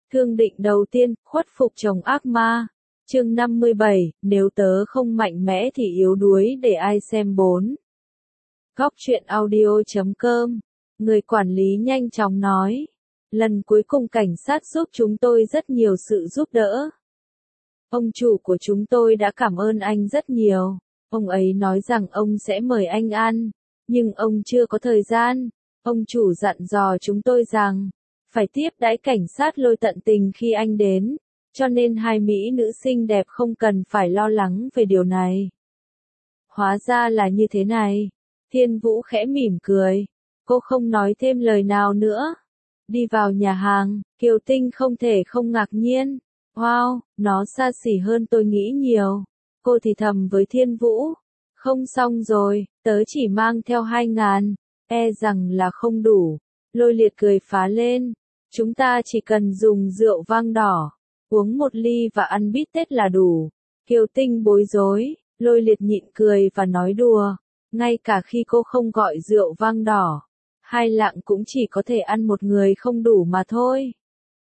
Thương định đầu tiên, khuất phục chồng ác ma. Chương 57, nếu tớ không mạnh mẽ thì yếu đuối để ai xem 4. Góc truyện audio.com. Người quản lý nhanh chóng nói. Lần cuối cùng cảnh sát giúp chúng tôi rất nhiều sự giúp đỡ. Ông chủ của chúng tôi đã cảm ơn anh rất nhiều. Ông ấy nói rằng ông sẽ mời anh ăn, nhưng ông chưa có thời gian. Ông chủ dặn dò chúng tôi rằng phải tiếp đãi cảnh sát Lôi tận tình khi anh đến, cho nên hai mỹ nữ xinh đẹp không cần phải lo lắng về điều này. Hóa ra là như thế này. Thiên Vũ khẽ mỉm cười. Cô không nói thêm lời nào nữa. Đi vào nhà hàng, Kiều Tinh không thể không ngạc nhiên. Wow, nó xa xỉ hơn tôi nghĩ nhiều. Cô thì thầm với Thiên Vũ. Không xong rồi, tớ chỉ mang theo 2.000, e rằng là không đủ. Lôi Liệt cười phá lên. Chúng ta chỉ cần dùng rượu vang đỏ, uống 1 ly và ăn bít tết là đủ. Kiều Tinh bối rối, Lôi Liệt nhịn cười và nói đùa. Ngay cả khi cô không gọi rượu vang đỏ, 2 lạng cũng chỉ có thể ăn một người không đủ mà thôi.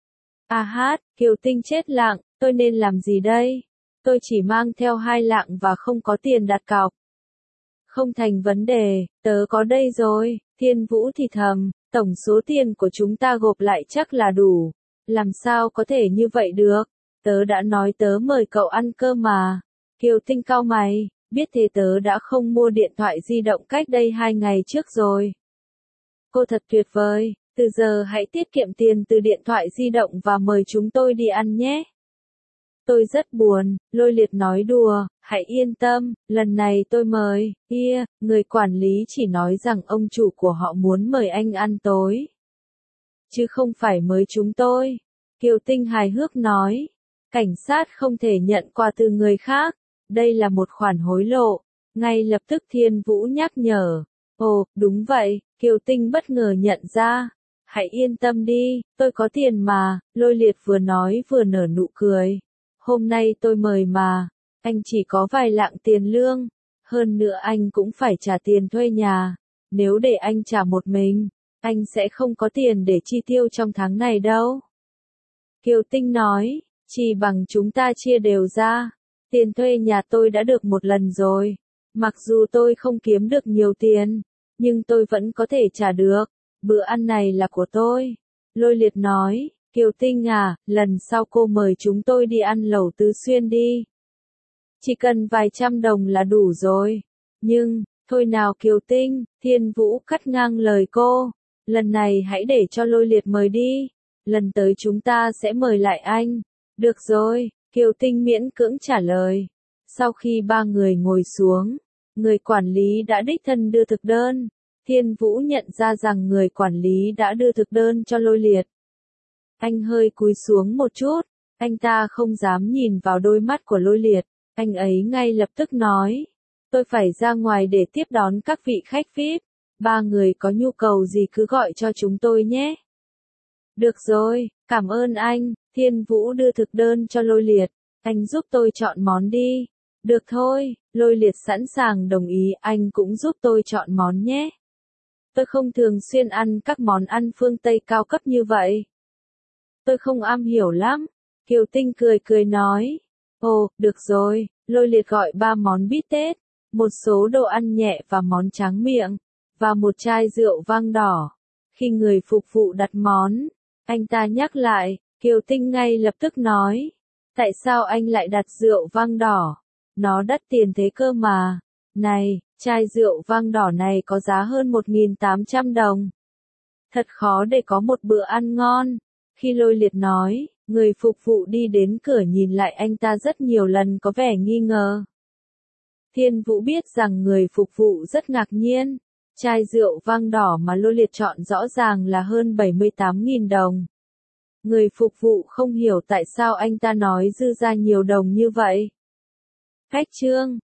À hát, Kiều Tinh chết lặng, tôi nên làm gì đây? Tôi chỉ mang theo 2 lạng và không có tiền đặt cọc. Không thành vấn đề, tớ có đây rồi, Thiên Vũ thì thầm, tổng số tiền của chúng ta gộp lại chắc là đủ. Làm sao có thể như vậy được? Tớ đã nói tớ mời cậu ăn cơm mà. Kiều Tinh cau mày, biết thế tớ đã không mua điện thoại di động cách đây 2 ngày trước rồi. Cô thật tuyệt vời, từ giờ hãy tiết kiệm tiền từ điện thoại di động và mời chúng tôi đi ăn nhé. Tôi rất buồn, Lôi Liệt nói đùa, hãy yên tâm, lần này tôi mời. Người quản lý chỉ nói rằng ông chủ của họ muốn mời anh ăn tối, chứ không phải mời chúng tôi. Kiều Tinh hài hước nói, cảnh sát không thể nhận quà từ người khác, đây là một khoản hối lộ. Ngay lập tức Thiên Vũ nhắc nhở. Ồ, đúng vậy, Kiều Tinh bất ngờ nhận ra. Hãy yên tâm đi, tôi có tiền mà, Lôi Liệt vừa nói vừa nở nụ cười. Hôm nay tôi mời mà, anh chỉ có vài lạng tiền lương, hơn nữa anh cũng phải trả tiền thuê nhà. Nếu để anh trả một mình, anh sẽ không có tiền để chi tiêu trong tháng này đâu. Kiều Tinh nói, chỉ bằng chúng ta chia đều ra. Tiền thuê nhà tôi đã được một lần rồi. Mặc dù tôi không kiếm được nhiều tiền, nhưng tôi vẫn có thể trả được. Bữa ăn này là của tôi. Lôi Liệt nói, Kiều Tinh à, lần sau cô mời chúng tôi đi ăn lẩu Tứ Xuyên đi. Chỉ cần vài trăm đồng là đủ rồi. Nhưng, thôi nào Kiều Tinh, Thiên Vũ cắt ngang lời cô. Lần này hãy để cho Lôi Liệt mời đi. Lần tới chúng ta sẽ mời lại anh. Được rồi, Kiều Tinh miễn cưỡng trả lời. Sau khi 3 người ngồi xuống, người quản lý đã đích thân đưa thực đơn. Thiên Vũ nhận ra rằng người quản lý đã đưa thực đơn cho Lôi Liệt. Anh hơi cúi xuống một chút, anh ta không dám nhìn vào đôi mắt của Lôi Liệt. Anh ấy ngay lập tức nói, tôi phải ra ngoài để tiếp đón các vị khách VIP. 3 người có nhu cầu gì cứ gọi cho chúng tôi nhé. Được rồi, cảm ơn anh. Thiên Vũ đưa thực đơn cho Lôi Liệt. Anh giúp tôi chọn món đi. Được thôi, Lôi Liệt sẵn sàng đồng ý, anh cũng giúp tôi chọn món nhé. Tôi không thường xuyên ăn các món ăn phương Tây cao cấp như vậy. Tôi không am hiểu lắm. Kiều Tinh cười cười nói. Ồ, được rồi, Lôi Liệt gọi 3 món bít tết, một số đồ ăn nhẹ và món tráng miệng, và một chai rượu vang đỏ. Khi người phục vụ đặt món, anh ta nhắc lại, Kiều Tinh ngay lập tức nói. Tại sao anh lại đặt rượu vang đỏ? Nó đắt tiền thế cơ mà. Này, chai rượu vang đỏ này có giá hơn 1.800 đồng. Thật khó để có một bữa ăn ngon. Khi Lôi Liệt nói, người phục vụ đi đến cửa nhìn lại anh ta rất nhiều lần có vẻ nghi ngờ. Thiên Vũ biết rằng người phục vụ rất ngạc nhiên. Chai rượu vang đỏ mà Lôi Liệt chọn rõ ràng là hơn 78.000 đồng. Người phục vụ không hiểu tại sao anh ta nói dư ra nhiều đồng như vậy. Khách trương,